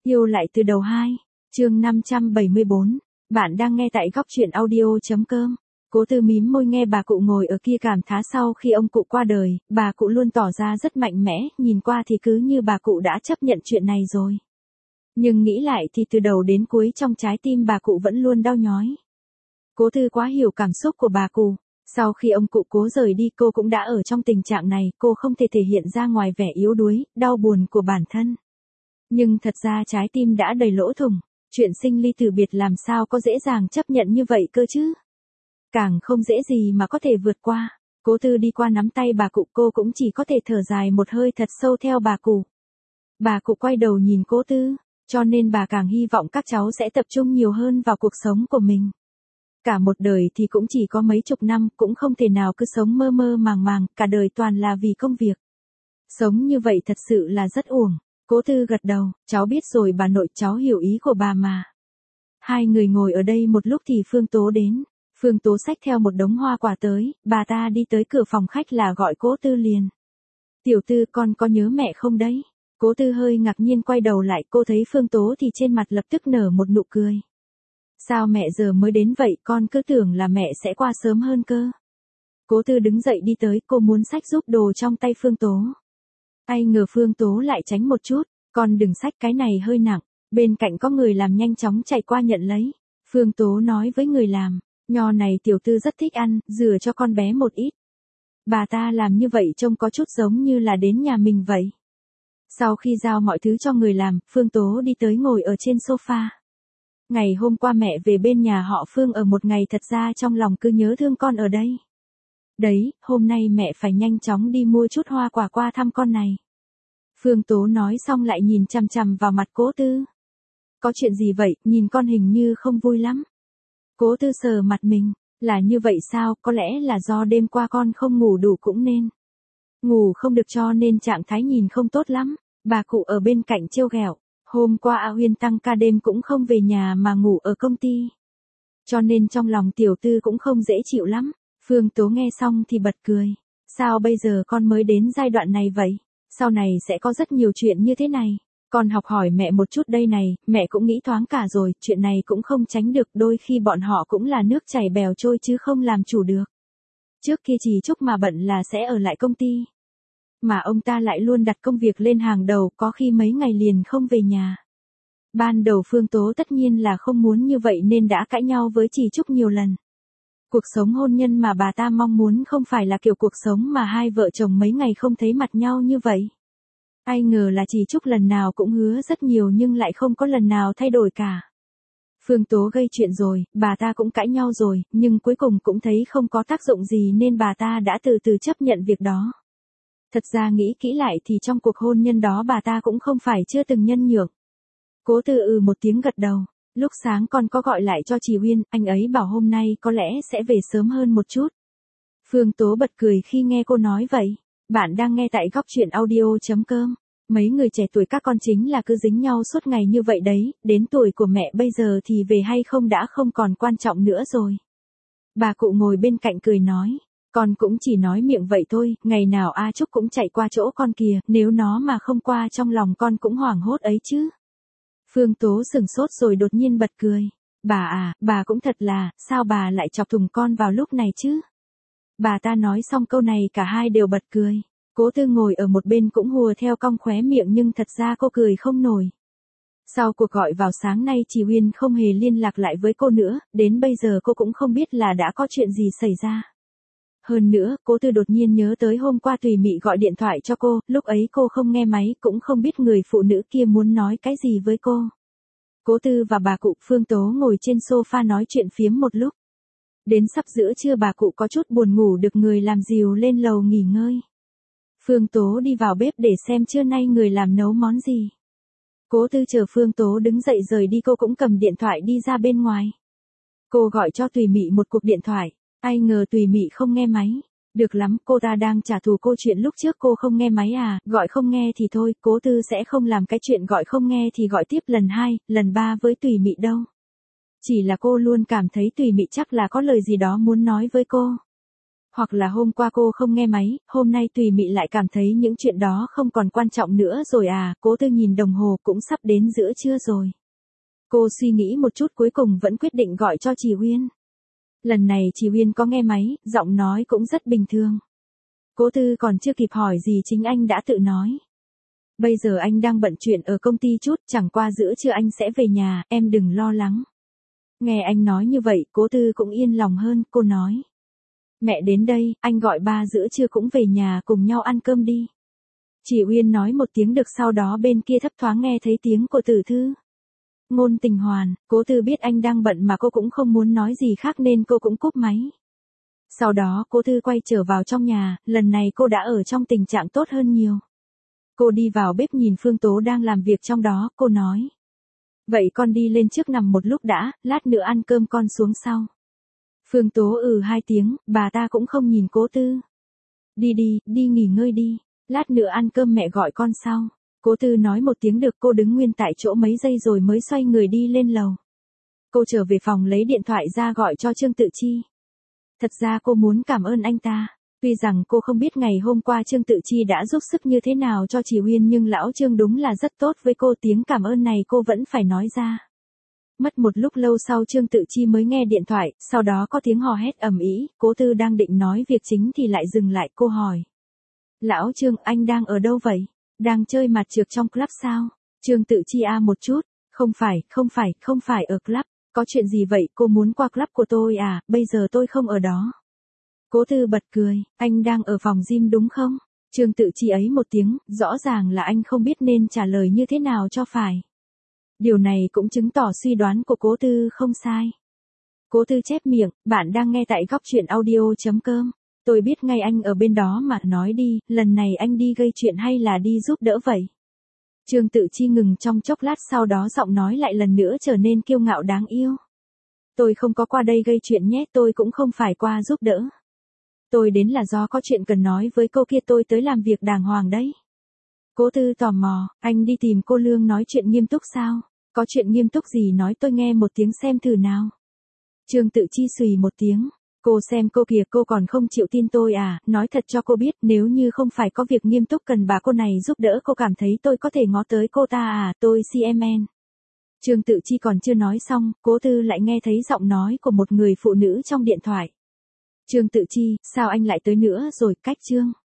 Yêu lại từ đầu 2, chương 574. Bạn đang nghe tại góc truyện audio.com. Cố Tư mím môi nghe bà cụ ngồi ở kia cảm thán sau khi ông cụ qua đời, bà cụ luôn tỏ ra rất mạnh mẽ, nhìn qua thì cứ như bà cụ đã chấp nhận chuyện này rồi. Nhưng nghĩ lại thì từ đầu đến cuối trong trái tim bà cụ vẫn luôn đau nhói. Cố Tư quá hiểu cảm xúc của bà cụ. Sau khi ông cụ Cố rời đi cô cũng đã ở trong tình trạng này, cô không thể thể hiện ra ngoài vẻ yếu đuối, đau buồn của bản thân. Nhưng thật ra trái tim đã đầy lỗ thủng, chuyện sinh ly từ biệt làm sao có dễ dàng chấp nhận như vậy cơ chứ. Càng không dễ gì mà có thể vượt qua. Cố Tư đi qua nắm tay bà cụ, cô cũng chỉ có thể thở dài một hơi thật sâu theo bà cụ. Bà cụ quay đầu nhìn Cố Tư, cho nên bà càng hy vọng các cháu sẽ tập trung nhiều hơn vào cuộc sống của mình. Cả một đời thì cũng chỉ có mấy chục năm, cũng không thể nào cứ sống mơ mơ màng màng, cả đời toàn là vì công việc. Sống như vậy thật sự là rất uổng. Cố Tư gật đầu, cháu biết rồi bà nội, cháu hiểu ý của bà mà. Hai người ngồi ở đây một lúc thì Phương Tố đến. Phương Tố xách theo một đống hoa quả tới, bà ta đi tới cửa phòng khách là gọi Cố Tư liền. Tiểu Tư, con có nhớ mẹ không đấy? Cố Tư hơi ngạc nhiên quay đầu lại, cô thấy Phương Tố thì trên mặt lập tức nở một nụ cười. Sao mẹ giờ mới đến vậy, con cứ tưởng là mẹ sẽ qua sớm hơn cơ. Cố Tư đứng dậy đi tới, cô muốn xách giúp đồ trong tay Phương Tố. Ai ngờ Phương Tố lại tránh một chút, con đừng xách, cái này hơi nặng. Bên cạnh có người làm nhanh chóng chạy qua nhận lấy. Phương Tố nói với người làm, nho này tiểu Tư rất thích ăn, rửa cho con bé một ít. Bà ta làm như vậy trông có chút giống như là đến nhà mình vậy. Sau khi giao mọi thứ cho người làm, Phương Tố đi tới ngồi ở trên sofa. Ngày hôm qua mẹ về bên nhà họ Phương ở một ngày, thật ra trong lòng cứ nhớ thương con ở đây. Đấy, hôm nay mẹ phải nhanh chóng đi mua chút hoa quả qua thăm con này. Phương Tố nói xong lại nhìn chằm chằm vào mặt Cố Tư. Có chuyện gì vậy, nhìn con hình như không vui lắm. Cố Tư sờ mặt mình, là như vậy sao, có lẽ là do đêm qua con không ngủ đủ cũng nên. Ngủ không được cho nên trạng thái nhìn không tốt lắm, bà cụ ở bên cạnh trêu ghẹo. Hôm qua A Huyên tăng ca đêm cũng không về nhà mà ngủ ở công ty. Cho nên trong lòng tiểu Tư cũng không dễ chịu lắm. Phương Tố nghe xong thì bật cười. Sao bây giờ con mới đến giai đoạn này vậy? Sau này sẽ có rất nhiều chuyện như thế này. Con học hỏi mẹ một chút đây này, mẹ cũng nghĩ thoáng cả rồi, chuyện này cũng không tránh được, đôi khi bọn họ cũng là nước chảy bèo trôi chứ không làm chủ được. Trước kia Trì Trúc mà bận là sẽ ở lại công ty. Mà ông ta lại luôn đặt công việc lên hàng đầu, có khi mấy ngày liền không về nhà. Ban đầu Phương Tố tất nhiên là không muốn như vậy nên đã cãi nhau với Trì Trúc nhiều lần. Cuộc sống hôn nhân mà bà ta mong muốn không phải là kiểu cuộc sống mà hai vợ chồng mấy ngày không thấy mặt nhau như vậy. Ai ngờ là Trì Trúc lần nào cũng hứa rất nhiều nhưng lại không có lần nào thay đổi cả. Phương Tố gây chuyện rồi, bà ta cũng cãi nhau rồi, nhưng cuối cùng cũng thấy không có tác dụng gì nên bà ta đã từ từ chấp nhận việc đó. Thật ra nghĩ kỹ lại thì trong cuộc hôn nhân đó bà ta cũng không phải chưa từng nhân nhượng. Cố Tư một tiếng gật đầu. Lúc sáng con có gọi lại cho Trì Huyên, anh ấy bảo hôm nay có lẽ sẽ về sớm hơn một chút. Phương Tố bật cười khi nghe cô nói vậy. Bạn đang nghe tại góc truyện audio.com. Mấy người trẻ tuổi các con chính là cứ dính nhau suốt ngày như vậy đấy, đến tuổi của mẹ bây giờ thì về hay không đã không còn quan trọng nữa rồi. Bà cụ ngồi bên cạnh cười nói. Con cũng chỉ nói miệng vậy thôi, ngày nào A Trúc cũng chạy qua chỗ con kìa, nếu nó mà không qua trong lòng con cũng hoảng hốt ấy chứ. Phương Tố sừng sốt rồi đột nhiên bật cười. Bà cũng thật là, sao bà lại chọc thùng con vào lúc này chứ? Bà ta nói xong câu này cả hai đều bật cười. Cố Tư ngồi ở một bên cũng hùa theo cong khóe miệng nhưng thật ra cô cười không nổi. Sau cuộc gọi vào sáng nay Trì Huyên không hề liên lạc lại với cô nữa, đến bây giờ cô cũng không biết là đã có chuyện gì xảy ra. Hơn nữa, Cố Tư đột nhiên nhớ tới hôm qua Tùy Mị gọi điện thoại cho cô, lúc ấy cô không nghe máy, cũng không biết người phụ nữ kia muốn nói cái gì với cô. Cố Tư và bà cụ Phương Tố ngồi trên sofa nói chuyện phiếm một lúc. Đến sắp giữa trưa bà cụ có chút buồn ngủ được người làm dìu lên lầu nghỉ ngơi. Phương Tố đi vào bếp để xem trưa nay người làm nấu món gì. Cố Tư chờ Phương Tố đứng dậy rời đi cô cũng cầm điện thoại đi ra bên ngoài. Cô gọi cho Tùy Mị một cuộc điện thoại. Ai ngờ Tùy Mị không nghe máy. Được lắm, cô ta đang trả thù cô chuyện lúc trước cô không nghe máy à, gọi không nghe thì thôi, Cố Tư sẽ không làm cái chuyện gọi không nghe thì gọi tiếp lần 2, lần 3 với Tùy Mị đâu. Chỉ là cô luôn cảm thấy Tùy Mị chắc là có lời gì đó muốn nói với cô. Hoặc là hôm qua cô không nghe máy, hôm nay Tùy Mị lại cảm thấy những chuyện đó không còn quan trọng nữa rồi à, Cố Tư nhìn đồng hồ cũng sắp đến giữa trưa rồi. Cô suy nghĩ một chút cuối cùng vẫn quyết định gọi cho chị Uyên. Lần này chị Uyên có nghe máy, giọng nói cũng rất bình thường. Cố Tư còn chưa kịp hỏi gì chính anh đã tự nói. Bây giờ anh đang bận chuyện ở công ty chút, chẳng qua giữa trưa anh sẽ về nhà, em đừng lo lắng. Nghe anh nói như vậy, Cố Tư cũng yên lòng hơn, cô nói. Mẹ đến đây, anh gọi ba giữa trưa cũng về nhà cùng nhau ăn cơm đi. Chị Uyên nói một tiếng được, sau đó bên kia thấp thoáng nghe thấy tiếng của Tử Thư. Ngôn Tình Hoàn, Cố Tư biết anh đang bận mà cô cũng không muốn nói gì khác nên cô cũng cúp máy. Sau đó Cố Tư quay trở vào trong nhà, lần này cô đã ở trong tình trạng tốt hơn nhiều. Cô đi vào bếp nhìn Phương Tố đang làm việc trong đó, cô nói. Vậy con đi lên trước nằm một lúc đã, lát nữa ăn cơm con xuống sau. Phương Tố hai tiếng, bà ta cũng không nhìn Cố Tư. Đi nghỉ ngơi đi, lát nữa ăn cơm mẹ gọi con sau. Cố Tư nói một tiếng được, cô đứng nguyên tại chỗ mấy giây rồi mới xoay người đi lên lầu. Cô trở về phòng lấy điện thoại ra gọi cho Trương Tự Chi. Thật ra cô muốn cảm ơn anh ta. Tuy rằng cô không biết ngày hôm qua Trương Tự Chi đã giúp sức như thế nào cho chị Uyên nhưng lão Trương đúng là rất tốt với cô, tiếng cảm ơn này cô vẫn phải nói ra. Mất một lúc lâu sau Trương Tự Chi mới nghe điện thoại, sau đó có tiếng hò hét ầm ĩ, Cố Tư đang định nói việc chính thì lại dừng lại, cô hỏi. Lão Trương, anh đang ở đâu vậy? Đang chơi mặt trược trong club sao? Trương Tự Chi một chút, không phải ở club, có chuyện gì vậy, cô muốn qua club của tôi à, bây giờ tôi không ở đó. Cố Tư bật cười, anh đang ở phòng gym đúng không? Trương Tự Chi ấy một tiếng, rõ ràng là anh không biết nên trả lời như thế nào cho phải. Điều này cũng chứng tỏ suy đoán của Cố Tư không sai. Cố Tư chép miệng, bạn đang nghe tại góc truyện audio.com. Tôi biết ngay anh ở bên đó mà, nói đi, lần này anh đi gây chuyện hay là đi giúp đỡ vậy? Trương Tự Chi ngừng trong chốc lát, sau đó giọng nói lại lần nữa trở nên kiêu ngạo đáng yêu. Tôi không có qua đây gây chuyện nhé, tôi cũng không phải qua giúp đỡ. Tôi đến là do có chuyện cần nói với cô kia, tôi tới làm việc đàng hoàng đấy. Cố Tư tò mò, anh đi tìm cô Lương nói chuyện nghiêm túc sao? Có chuyện nghiêm túc gì nói tôi nghe một tiếng xem thử nào. Trương Tự Chi xùy một tiếng. Cô xem cô kìa, cô còn không chịu tin tôi à, nói thật cho cô biết, nếu như không phải có việc nghiêm túc cần bà cô này giúp đỡ, cô cảm thấy tôi có thể ngó tới cô ta à, tôi CMN. Trương Tự Chi còn chưa nói xong, Cố Tư lại nghe thấy giọng nói của một người phụ nữ trong điện thoại. Trương Tự Chi, sao anh lại tới nữa rồi, cách Trương.